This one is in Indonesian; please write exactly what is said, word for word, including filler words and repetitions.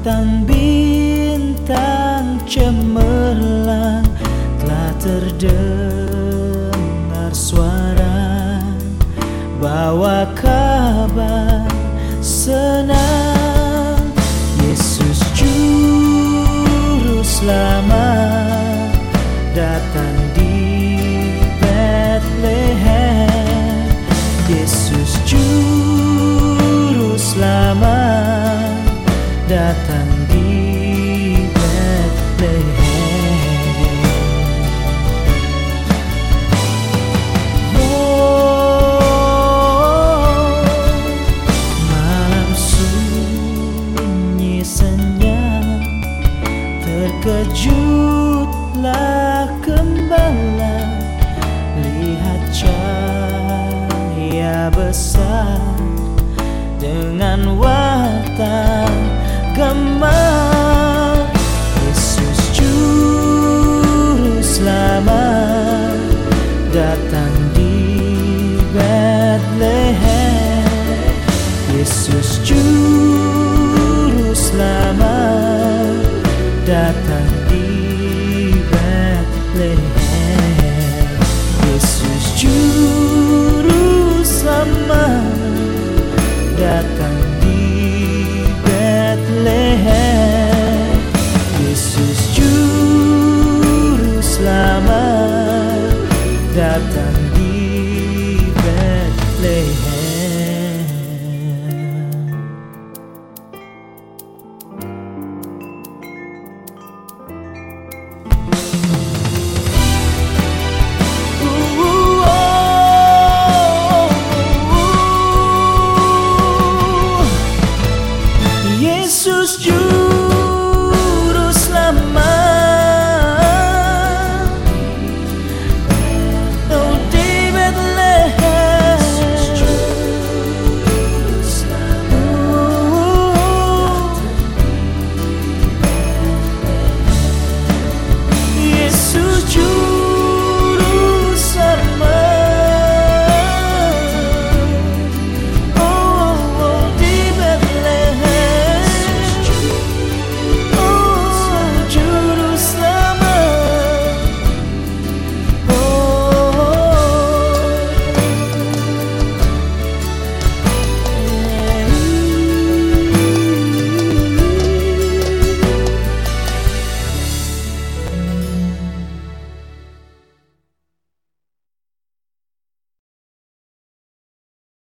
bintang-bintang cemerlang, telah terdengar suara bawa kabar senang. Yesus Juru Selamat datang di Bethlehem. Yesus Juru Selamat datang di Bethlehem. Oh, malam sunyi senyap, terkejutlah gembala, lihat cahaya besar dengan warta gemar. Yesus Juru Selamat datang di Bethlehem. Yesus Juru Selamat datang di Bethlehem. Yesus Juru Selamat datang di Bethlehem. Yesus Juru Selamat datang di Bethlehem. Yesus Juru